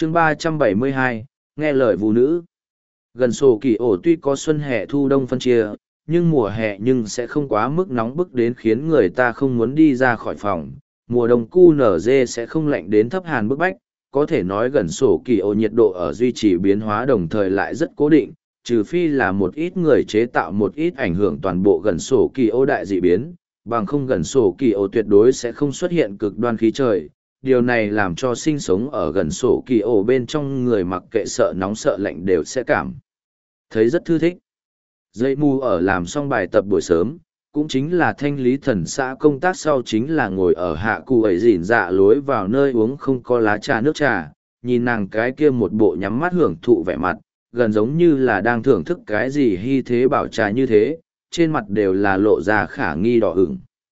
chương 372, nghe lời vũ nữ. Gần sổ kỳ ổ tuy có xuân hè thu đông phân chia, nhưng mùa hè nhưng sẽ không quá mức nóng bức đến khiến người ta không muốn đi ra khỏi phòng. Mùa đông QNZ sẽ không lạnh đến thấp hàn bức bách, có thể nói gần sổ kỳ ổ nhiệt độ ở duy trì biến hóa đồng thời lại rất cố định, trừ phi là một ít người chế tạo một ít ảnh hưởng toàn bộ gần sổ kỳ ổ đại dị biến, bằng không gần sổ kỳ ổ tuyệt đối sẽ không xuất hiện cực đoan khí trời. Điều này làm cho sinh sống ở gần sổ kỳ ổ bên trong người mặc kệ sợ nóng sợ lạnh đều sẽ cảm thấy rất thư thích. Dây mù ở làm xong bài tập buổi sớm, cũng chính là thanh lý thần xã công tác sau chính là ngồi ở hạ cụ ấy dỉn dạ lối vào nơi uống không có lá trà nước trà, nhìn nàng cái kia một bộ nhắm mắt hưởng thụ vẻ mặt, gần giống như là đang thưởng thức cái gì hy thế bảo trà như thế, trên mặt đều là lộ ra khả nghi đỏ ửng.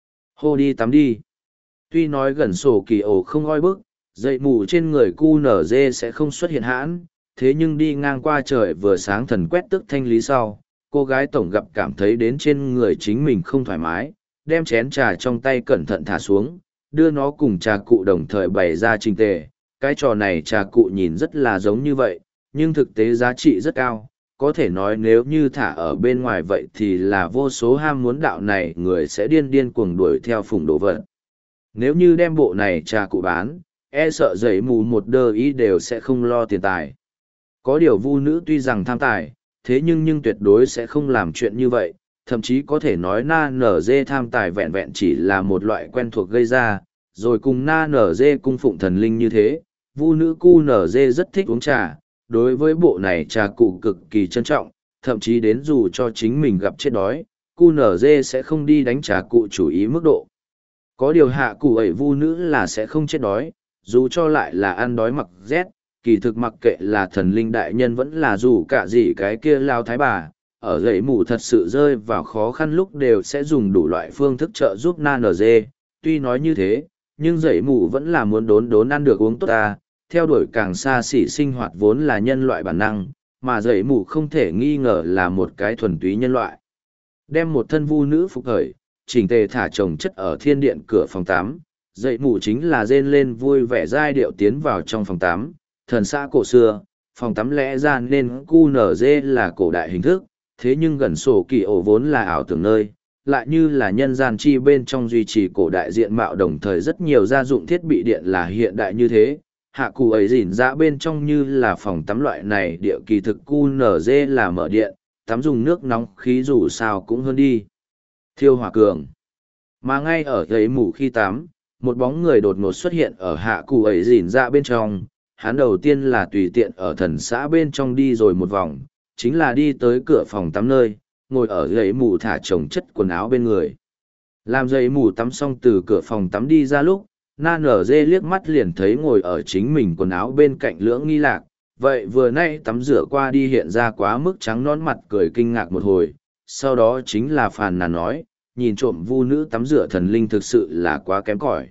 Hô đi tắm đi. Tuy nói gần sổ kỳ ổ không oi bức, dậy mù trên người QNZ sẽ không xuất hiện hãn, thế nhưng đi ngang qua trời vừa sáng thần quét tức thanh lý sau, cô gái tổng gặp cảm thấy đến trên người chính mình không thoải mái, đem chén trà trong tay cẩn thận thả xuống, đưa nó cùng trà cụ đồng thời bày ra trình tề. Cái trò này trà cụ nhìn rất là giống như vậy, nhưng thực tế giá trị rất cao. Có thể nói nếu như thả ở bên ngoài vậy thì là vô số ham muốn đạo này người sẽ điên điên cuồng đuổi theo phùng đồ vật. Nếu như đem bộ này trà cụ bán, e sợ giấy mù một đơ ý đều sẽ không lo tiền tài. Có điều vu nữ tuy rằng tham tài, thế nhưng tuyệt đối sẽ không làm chuyện như vậy, thậm chí có thể nói na nở dê tham tài vẹn vẹn chỉ là một loại quen thuộc gây ra, rồi cùng na nở dê cung phụng thần linh như thế, vu nữ cu nở dê rất thích uống trà, đối với bộ này trà cụ cực kỳ trân trọng, thậm chí đến dù cho chính mình gặp chết đói, cu nở dê sẽ không đi đánh trà cụ chủ ý mức độ. Có điều hạ cụ ấy vu nữ là sẽ không chết đói, dù cho lại là ăn đói mặc rét, kỳ thực mặc kệ là thần linh đại nhân vẫn là dù cả gì cái kia lao thái bà, ở gậy mù thật sự rơi vào khó khăn lúc đều sẽ dùng đủ loại phương thức trợ giúp na nở dê. Tuy nói như thế, nhưng dậy mù vẫn là muốn đốn ăn được uống tốt ta, theo đuổi càng xa xỉ sinh hoạt vốn là nhân loại bản năng, mà dậy mù không thể nghi ngờ là một cái thuần túy nhân loại. Đem một thân vu nữ phục khởi, chỉnh tề thả chồng chất ở thiên điện cửa phòng 8, dậy mù chính là rên lên vui vẻ giai điệu tiến vào trong phòng 8, thần xã cổ xưa, phòng tắm lẽ ra nên QNZ là cổ đại hình thức, thế nhưng gần sổ kỳ ổ vốn là ảo tưởng nơi, lại như là nhân gian chi bên trong duy trì cổ đại diện mạo đồng thời rất nhiều gia dụng thiết bị điện là hiện đại như thế. Hạ cụ ấy dỉn ra bên trong như là phòng tắm loại này địa kỳ thực QNZ là mở điện, tắm dùng nước nóng khí dù sao cũng hơn đi. Thiêu hỏa cường. Mà ngay ở giấy mù khi tắm, một bóng người đột ngột xuất hiện ở hạ cụ ấy dỉn ra bên trong. Hắn đầu tiên là tùy tiện ở thần xã bên trong đi rồi một vòng, chính là đi tới cửa phòng tắm nơi, ngồi ở giấy mù thả chồng chất quần áo bên người. Làm giấy mù tắm xong từ cửa phòng tắm đi ra lúc, na nở dê liếc mắt liền thấy ngồi ở chính mình quần áo bên cạnh Lưỡng Nghi Lạc, vậy vừa nay tắm rửa qua đi hiện ra quá mức trắng nón mặt cười kinh ngạc một hồi, sau đó chính là phàn nàn nói, nhìn trộm vu nữ tắm rửa thần linh thực sự là quá kém cỏi.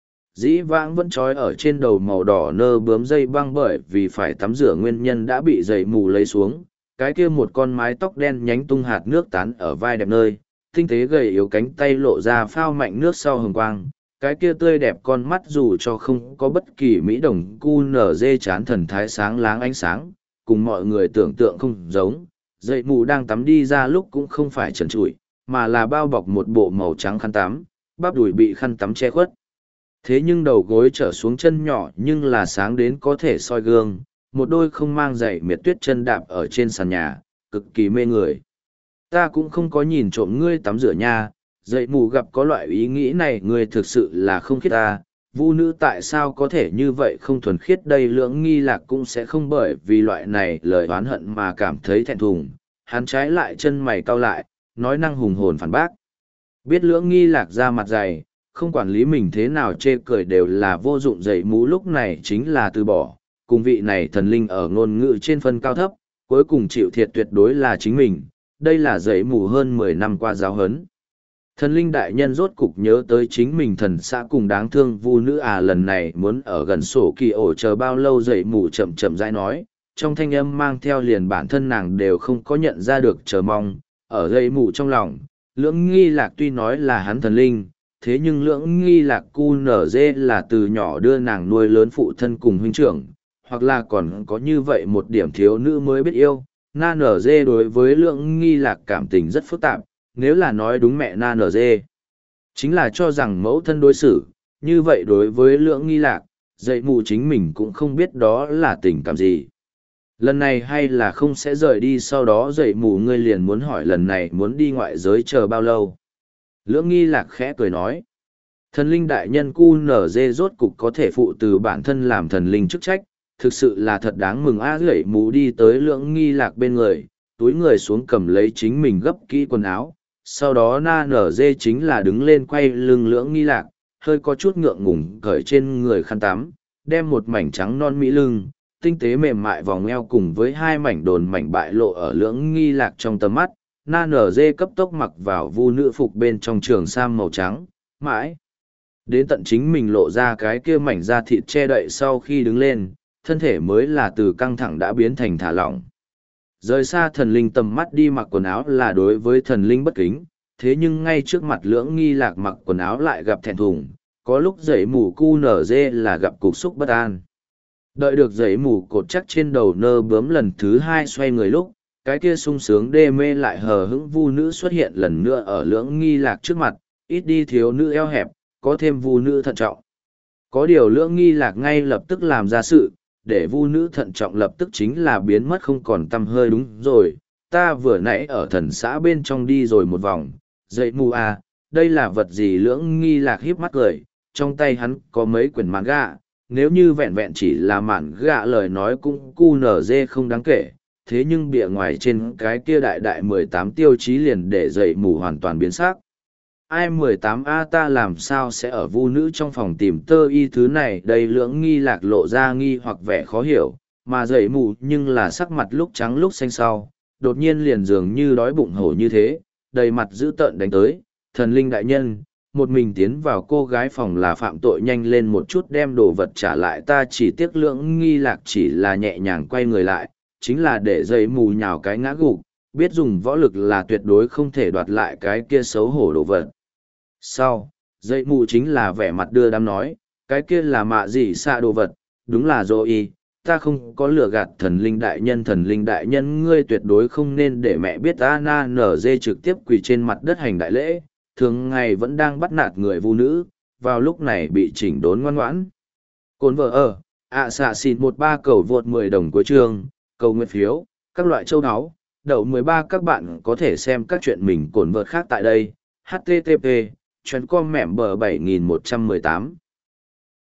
Dĩ vãng vẫn trói ở trên đầu màu đỏ nơ bướm dây băng bởi vì phải tắm rửa nguyên nhân đã bị dày mù lấy xuống, cái kia một con mái tóc đen nhánh tung hạt nước tán ở vai đẹp nơi, tinh tế gầy yếu cánh tay lộ ra phao mạnh nước sau hồng quang, cái kia tươi đẹp con mắt dù cho không có bất kỳ mỹ đồng cu nở dê chán thần thái sáng láng ánh sáng, cùng mọi người tưởng tượng không giống, dậy mù đang tắm đi ra lúc cũng không phải trần trụi, mà là bao bọc một bộ màu trắng khăn tắm, bắp đùi bị khăn tắm che khuất. Thế nhưng đầu gối trở xuống chân nhỏ nhưng là sáng đến có thể soi gương, một đôi không mang giày miệt tuyết chân đạp ở trên sàn nhà, cực kỳ mê người. Ta cũng không có nhìn trộm ngươi tắm rửa nha, dậy mù gặp có loại ý nghĩ này ngươi thực sự là không khiết ta, vu nữ tại sao có thể như vậy không thuần khiết đây Lưỡng Nghi Lạc cũng sẽ không bởi vì loại này lời oán hận mà cảm thấy thẹn thùng, hắn trái lại chân mày cau lại, nói năng hùng hồn phản bác. Biết Lưỡng Nghi Lạc ra mặt dày, không quản lý mình thế nào chê cười đều là vô dụng dậy mũ lúc này chính là từ bỏ, cùng vị này thần linh ở ngôn ngữ trên phân cao thấp, cuối cùng chịu thiệt tuyệt đối là chính mình, đây là dậy mù hơn 10 năm qua giáo hấn. Thần linh đại nhân rốt cục nhớ tới chính mình thần xã cùng đáng thương vu nữ lần này muốn ở gần sổ kỳ ổ chờ bao lâu dậy mù chậm chậm rãi nói, trong thanh âm mang theo liền bản thân nàng đều không có nhận ra được chờ mong, ở dậy mù trong lòng, Lưỡng Nghi Lạc tuy nói là hắn thần linh, thế nhưng Lưỡng Nghi Lạc cu nở dê là từ nhỏ đưa nàng nuôi lớn phụ thân cùng huynh trưởng, hoặc là còn có như vậy một điểm thiếu nữ mới biết yêu. Na nở dê đối với Lưỡng Nghi Lạc cảm tình rất phức tạp, nếu là nói đúng mẹ Na nở dê chính là cho rằng mẫu thân đối xử như vậy đối với Lưỡng Nghi Lạc, dậy mù chính mình cũng không biết đó là tình cảm gì. Lần này hay là không sẽ rời đi, sau đó dậy mù ngươi liền muốn hỏi lần này muốn đi ngoại giới chờ bao lâu. Lưỡng Nghi Lạc khẽ cười nói, thần linh đại nhân QNZ rốt cục có thể phụ từ bản thân làm thần linh chức trách, thực sự là thật đáng mừng a. Dậy mù đi tới Lưỡng Nghi Lạc bên người, túi người xuống cầm lấy chính mình gấp kỹ quần áo, sau đó Na nở dê chính là đứng lên quay lưng Lưỡng Nghi Lạc, hơi có chút ngượng ngùng cởi trên người khăn tắm, đem một mảnh trắng non mỹ lưng, tinh tế mềm mại vòng eo cùng với hai mảnh đồn mảnh bại lộ ở Lưỡng Nghi Lạc trong tầm mắt. Na nở dê cấp tốc mặc vào vu nữ phục bên trong trường sam màu trắng, mãi đến tận chính mình lộ ra cái kia mảnh da thịt che đậy, sau khi đứng lên, thân thể mới là từ căng thẳng đã biến thành thả lỏng. Rời xa thần linh tầm mắt đi mặc quần áo là đối với thần linh bất kính, thế nhưng ngay trước mặt Lưỡng Nghi Lạc mặc quần áo lại gặp thẹn thùng, có lúc dậy mù cu nở dê là gặp cục xúc bất an. Đợi được dậy mù cột chắc trên đầu nơ bướm lần thứ hai xoay người lúc, cái kia sung sướng đê mê lại hờ hững vu nữ xuất hiện lần nữa ở Lưỡng Nghi Lạc trước mặt, ít đi thiếu nữ eo hẹp, có thêm vu nữ thận trọng. Có điều Lưỡng Nghi Lạc ngay lập tức làm ra sự, để vu nữ thận trọng lập tức chính là biến mất không còn tăm hơi. Đúng rồi, ta vừa nãy ở thần xã bên trong đi rồi một vòng, dậy mù à, đây là vật gì? Lưỡng Nghi Lạc híp mắt cười, trong tay hắn có mấy quyển mạn gạ, nếu như vẹn vẹn chỉ là mạn gạ lời nói cũng cu nở dê không đáng kể, thế nhưng bìa ngoài trên cái kia đại đại 18 tiêu chí liền để dậy mù hoàn toàn biến sắc. Ai 18A ta làm sao sẽ ở vu nữ trong phòng tìm tơ y thứ này đây? Lưỡng Nghi Lạc lộ ra nghi hoặc vẻ khó hiểu, mà dậy mù nhưng là sắc mặt lúc trắng lúc xanh sau, đột nhiên liền dường như đói bụng hổ như thế, đầy mặt dữ tợn đánh tới. Thần linh đại nhân, một mình tiến vào cô gái phòng là phạm tội, nhanh lên một chút đem đồ vật trả lại ta. Chỉ tiếc Lưỡng Nghi Lạc chỉ là nhẹ nhàng quay người lại, chính là để dậy mù nhào cái ngã gục, biết dùng võ lực là tuyệt đối không thể đoạt lại cái kia xấu hổ đồ vật. Sau, dậy mù chính là vẻ mặt đưa đám nói, cái kia là mạ gì xạ đồ vật, đúng là dô y, ta không có lừa gạt thần linh đại nhân. Thần linh đại nhân ngươi tuyệt đối không nên để mẹ biết. Na nở dê trực tiếp quỳ trên mặt đất hành đại lễ, thường ngày vẫn đang bắt nạt người vu nữ, vào lúc này bị chỉnh đốn ngoan ngoãn. Cồn vợ ở, xạ xịt 13 cầu vượt 10 đồng cuối chương, cầu nguyện phiếu, các loại châu áo, đậu 13. Các bạn có thể xem các chuyện mình cồn vợt khác tại đây. http://com mẻm bờ 7118